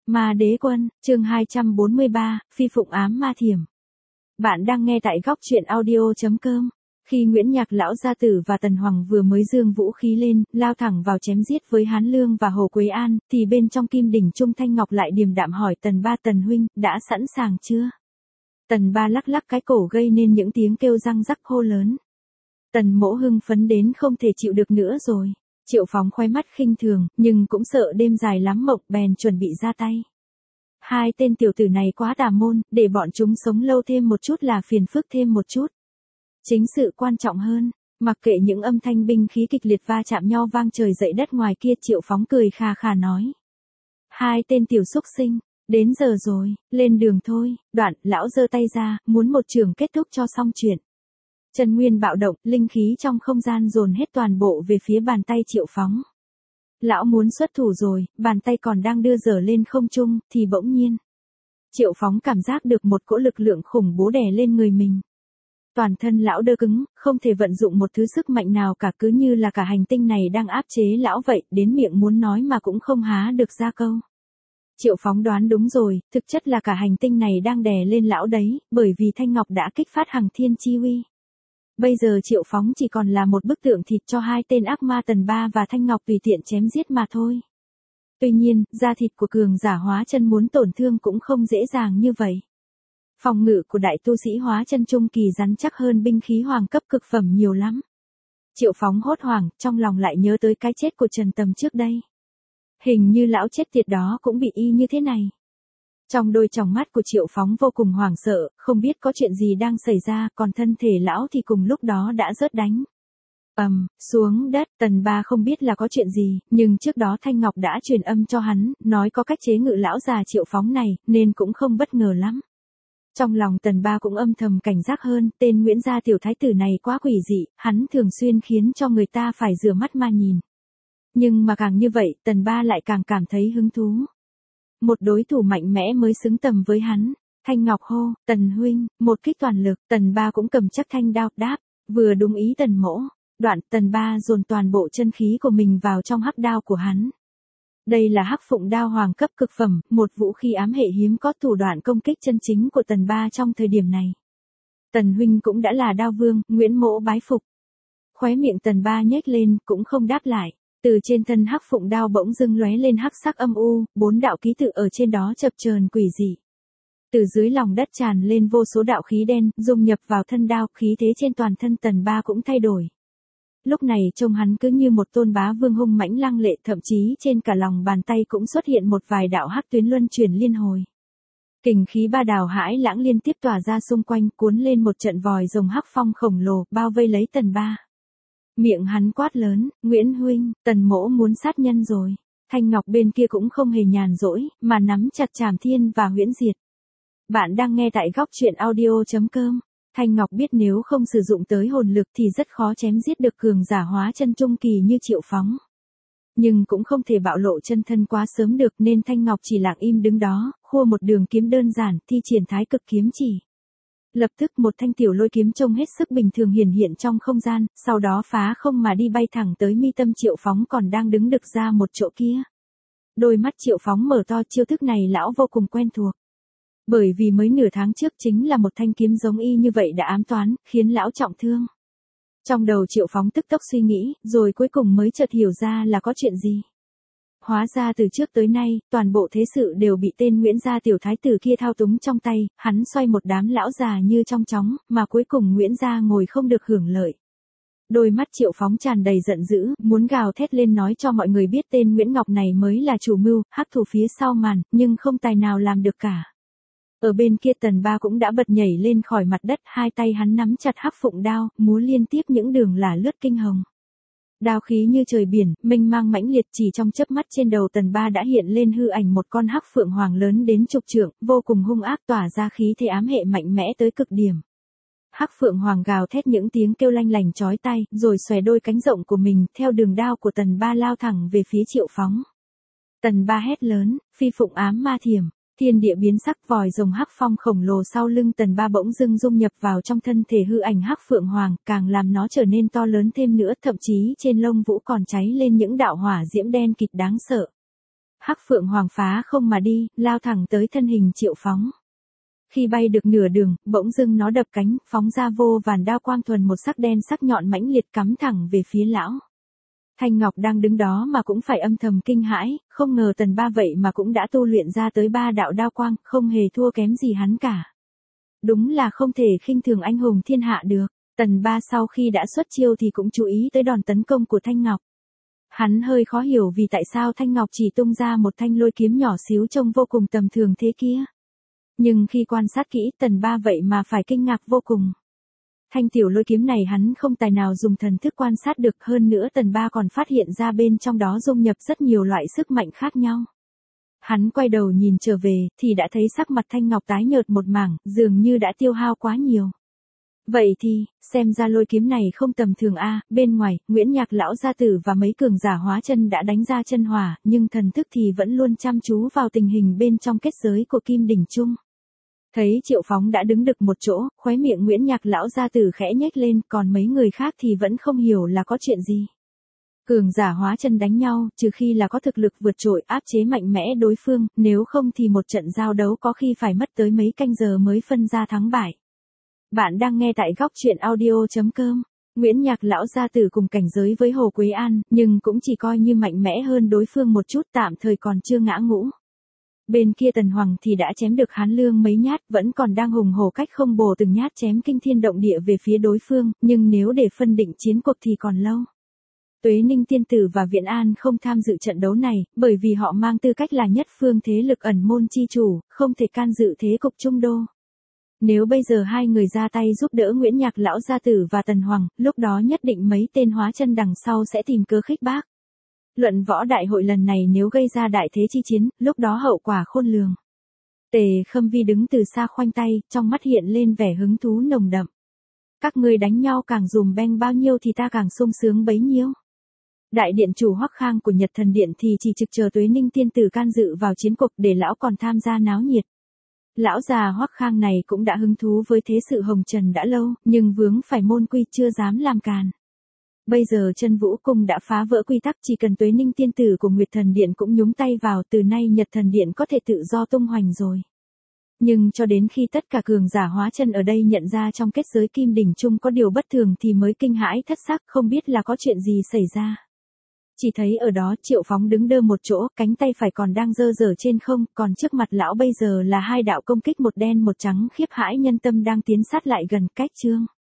Ma Đế Quân, chương 243, Phi Phụng Ám Ma Thiểm. Bạn đang nghe tại góc truyện audio.com. Khi Nguyễn Nhạc lão gia tử và Tần Hoàng vừa mới giương vũ khí lên, lao thẳng vào chém giết với Hán Lương và Hồ Quế An, thì bên trong Kim Đỉnh Trung Thanh Ngọc lại điềm đạm hỏi Tần Ba: Tần huynh, đã sẵn sàng chưa? Tần Ba lắc lắc cái cổ gây nên những tiếng kêu răng rắc hô lớn. Tần mỗ hưng phấn đến không thể chịu được nữa rồi. Triệu Phóng khoe mắt khinh thường, nhưng cũng sợ đêm dài lắm mộng, bèn chuẩn bị ra tay. Hai tên tiểu tử này quá tà môn, để bọn chúng sống lâu thêm một chút là phiền phức thêm một chút. Chính sự quan trọng hơn, mặc kệ những âm thanh binh khí kịch liệt va chạm nhau vang trời dậy đất ngoài kia, Triệu Phóng cười khà khà nói. Hai tên tiểu xúc sinh, đến giờ rồi, lên đường thôi. Đoạn, lão giơ tay ra, muốn một chưởng kết thúc cho xong chuyện. Chân nguyên bạo động, linh khí trong không gian dồn hết toàn bộ về phía bàn tay Triệu Phóng. Lão muốn xuất thủ rồi, bàn tay còn đang đưa dở lên không trung, thì bỗng nhiên. Triệu Phóng cảm giác được một cỗ lực lượng khủng bố đè lên người mình. Toàn thân lão đơ cứng, không thể vận dụng một thứ sức mạnh nào cả, cứ như là cả hành tinh này đang áp chế lão vậy, đến miệng muốn nói mà cũng không há được ra câu. Triệu Phóng đoán đúng rồi, thực chất là cả hành tinh này đang đè lên lão đấy, bởi vì Thanh Ngọc đã kích phát hằng thiên chi uy. Bây giờ Triệu Phóng chỉ còn là một bức tượng thịt cho hai tên ác ma Tần Ba và Thanh Ngọc tùy tiện chém giết mà thôi. Tuy nhiên, da thịt của cường giả hóa chân muốn tổn thương cũng không dễ dàng như vậy. Phòng ngự của đại tu sĩ hóa chân trung kỳ rắn chắc hơn binh khí hoàng cấp cực phẩm nhiều lắm. Triệu Phóng hốt hoảng, trong lòng lại nhớ tới cái chết của Trần Tầm trước đây. Hình như lão chết tiệt đó cũng bị y như thế này. Trong đôi tròng mắt của Triệu Phóng vô cùng hoảng sợ, không biết có chuyện gì đang xảy ra, còn thân thể lão thì cùng lúc đó đã rớt đánh. Xuống đất. Tần Ba không biết là có chuyện gì, nhưng trước đó Thanh Ngọc đã truyền âm cho hắn, nói có cách chế ngự lão già Triệu Phóng này, nên cũng không bất ngờ lắm. Trong lòng Tần Ba cũng âm thầm cảnh giác hơn, tên Nguyễn gia tiểu thái tử này quá quỷ dị, hắn thường xuyên khiến cho người ta phải rửa mắt mà nhìn. Nhưng mà càng như vậy, Tần Ba lại càng cảm thấy hứng thú. Một đối thủ mạnh mẽ mới xứng tầm với hắn. Thanh Ngọc hô, Tần huynh, một kích toàn lực. Tần Ba cũng cầm chắc thanh đao, đáp, vừa đúng ý Tần mỗ. Đoạn, Tần Ba dồn toàn bộ chân khí của mình vào trong hắc đao của hắn. Đây là hắc phụng đao hoàng cấp cực phẩm, một vũ khí ám hệ hiếm có, thủ đoạn công kích chân chính của Tần Ba trong thời điểm này. Tần huynh cũng đã là đao vương, Nguyễn mỗ bái phục. Khóe miệng Tần Ba nhếch lên, cũng không đáp lại. Từ trên thân hắc phụng đao bỗng dưng lóe lên hắc sắc âm u, 4 đạo ký tự ở trên đó chập chờn quỷ dị. Từ dưới lòng đất tràn lên vô số đạo khí đen, dung nhập vào thân đao, khí thế trên toàn thân Tần Ba cũng thay đổi. Lúc này trông hắn cứ như một tôn bá vương hung mãnh lăng lệ, thậm chí trên cả lòng bàn tay cũng xuất hiện một vài đạo hắc tuyến luân chuyển liên hồi. Kình khí ba đào hãi lãng liên tiếp tỏa ra xung quanh, cuốn lên một trận vòi rồng hắc phong khổng lồ, bao vây lấy Tần Ba. Miệng hắn quát lớn, Nguyễn huynh, Tần mỗ muốn sát nhân rồi. Thanh Ngọc bên kia cũng không hề nhàn rỗi, mà nắm chặt Trảm Thiên và Huyễn Diệt. Bạn đang nghe tại góc truyện audio.com. Thanh Ngọc biết nếu không sử dụng tới hồn lực thì rất khó chém giết được cường giả hóa chân trung kỳ như Triệu Phóng. Nhưng cũng không thể bạo lộ chân thân quá sớm được, nên Thanh Ngọc chỉ lặng im đứng đó, khua một đường kiếm đơn giản, thi triển Thái Cực kiếm chỉ. Lập tức một thanh tiểu lôi kiếm trông hết sức bình thường hiển hiện trong không gian, sau đó phá không mà đi, bay thẳng tới mi tâm Triệu Phóng còn đang đứng đực ra một chỗ kia. Đôi mắt Triệu Phóng mở to, chiêu thức này lão vô cùng quen thuộc. Bởi vì mới nửa tháng trước chính là một thanh kiếm giống y như vậy đã ám toán, khiến lão trọng thương. Trong đầu Triệu Phóng tức tốc suy nghĩ, rồi cuối cùng mới chợt hiểu ra là có chuyện gì. Hóa ra từ trước tới nay, toàn bộ thế sự đều bị tên Nguyễn gia tiểu thái tử kia thao túng trong tay, hắn xoay một đám lão già như trong chóng, mà cuối cùng Nguyễn gia ngồi không được hưởng lợi. Đôi mắt Triệu Phóng tràn đầy giận dữ, muốn gào thét lên nói cho mọi người biết tên Nguyễn Ngọc này mới là chủ mưu, hắc thủ phía sau màn, nhưng không tài nào làm được cả. Ở bên kia Tần Ba cũng đã bật nhảy lên khỏi mặt đất, hai tay hắn nắm chặt hắc phụng đao, múa liên tiếp những đường lả lướt kinh hồng. Đao khí như trời biển, mênh mang mãnh liệt, chỉ trong chớp mắt trên đầu Tần Ba đã hiện lên hư ảnh một con hắc phượng hoàng lớn đến chục trượng, vô cùng hung ác, tỏa ra khí thế ám hệ mạnh mẽ tới cực điểm. Hắc phượng hoàng gào thét những tiếng kêu lanh lành chói tai, rồi xòe đôi cánh rộng của mình, theo đường đao của Tần Ba lao thẳng về phía Triệu Phóng. Tần Ba hét lớn, Phi Phụng Ám Ma Thiểm. Thiên địa biến sắc, vòi rồng hắc phong khổng lồ sau lưng Tần Ba bỗng dưng dung nhập vào trong thân thể hư ảnh hắc phượng hoàng, càng làm nó trở nên to lớn thêm nữa, thậm chí trên lông vũ còn cháy lên những đạo hỏa diễm đen kịt đáng sợ. Hắc Phượng Hoàng phá không mà đi, lao thẳng tới thân hình Triệu Phóng. Khi bay được nửa đường, bỗng dưng nó đập cánh, phóng ra vô vàn đao quang thuần một sắc đen sắc nhọn mãnh liệt cắm thẳng về phía lão. Thanh Ngọc đang đứng đó mà cũng phải âm thầm kinh hãi, không ngờ Tần Ba vậy mà cũng đã tu luyện ra tới 3 đạo đao quang, không hề thua kém gì hắn cả. Đúng là không thể khinh thường anh hùng thiên hạ được. Tần Ba sau khi đã xuất chiêu thì cũng chú ý tới đòn tấn công của Thanh Ngọc. Hắn hơi khó hiểu vì tại sao Thanh Ngọc chỉ tung ra một thanh lôi kiếm nhỏ xíu trông vô cùng tầm thường thế kia. Nhưng khi quan sát kỹ, Tần Ba vậy mà phải kinh ngạc vô cùng. Thanh tiểu lôi kiếm này hắn không tài nào dùng thần thức quan sát được, hơn nữa Tần Ba còn phát hiện ra bên trong đó dung nhập rất nhiều loại sức mạnh khác nhau. Hắn quay đầu nhìn trở về, thì đã thấy sắc mặt Thanh Ngọc tái nhợt một mảng, dường như đã tiêu hao quá nhiều. Vậy thì, xem ra lôi kiếm này không tầm thường a. Bên ngoài, Nguyễn Nhạc lão gia tử và mấy cường giả hóa chân đã đánh ra chân hỏa, nhưng thần thức thì vẫn luôn chăm chú vào tình hình bên trong kết giới của Kim Đỉnh Trung. Thấy Triệu Phóng đã đứng được một chỗ, khóe miệng Nguyễn Nhạc lão gia tử khẽ nhếch lên, còn mấy người khác thì vẫn không hiểu là có chuyện gì. Cường giả hóa chân đánh nhau, trừ khi là có thực lực vượt trội áp chế mạnh mẽ đối phương, nếu không thì một trận giao đấu có khi phải mất tới mấy canh giờ mới phân ra thắng bại. Bạn đang nghe tại góc truyện audio.com. Nguyễn Nhạc lão gia tử cùng cảnh giới với Hồ Quế An, nhưng cũng chỉ coi như mạnh mẽ hơn đối phương một chút, tạm thời còn chưa ngã ngũ. Bên kia Tần Hoàng thì đã chém được Hán Lương mấy nhát, vẫn còn đang hùng hổ cách không bổ từng nhát chém kinh thiên động địa về phía đối phương, nhưng nếu để phân định chiến cuộc thì còn lâu. Tuế Ninh Tiên Tử và Viện An không tham dự trận đấu này, bởi vì họ mang tư cách là nhất phương thế lực ẩn môn chi chủ, không thể can dự thế cục trung đô. Nếu bây giờ hai người ra tay giúp đỡ Nguyễn Nhạc lão gia tử và Tần Hoàng, lúc đó nhất định mấy tên hóa chân đằng sau sẽ tìm cớ khích bác. Luận võ đại hội lần này nếu gây ra đại thế chi chiến, lúc đó hậu quả khôn lường. Tề Khâm Vi đứng từ xa khoanh tay, trong mắt hiện lên vẻ hứng thú nồng đậm. Các ngươi đánh nhau càng dùm beng bao nhiêu thì ta càng sung sướng bấy nhiêu. Đại điện chủ Hoắc Khang của Nhật Thần Điện thì chỉ trực chờ Tuế Ninh Tiên Tử can dự vào chiến cuộc để lão còn tham gia náo nhiệt. Lão già Hoắc Khang này cũng đã hứng thú với thế sự hồng trần đã lâu, nhưng vướng phải môn quy chưa dám làm càn. Bây giờ Chân Vũ Cung đã phá vỡ quy tắc, chỉ cần Tuế Ninh Tiên Tử của Nguyệt Thần Điện cũng nhúng tay vào, từ nay Nhật Thần Điện có thể tự do tung hoành rồi. Nhưng cho đến khi tất cả cường giả hóa chân ở đây nhận ra trong kết giới Kim Đỉnh Trung có điều bất thường thì mới kinh hãi thất sắc, không biết là có chuyện gì xảy ra. Chỉ thấy ở đó Triệu Phóng đứng đơ một chỗ, cánh tay phải còn đang giơ giở trên không, còn trước mặt lão bây giờ là hai đạo công kích một đen một trắng khiếp hãi nhân tâm đang tiến sát lại gần cách chương.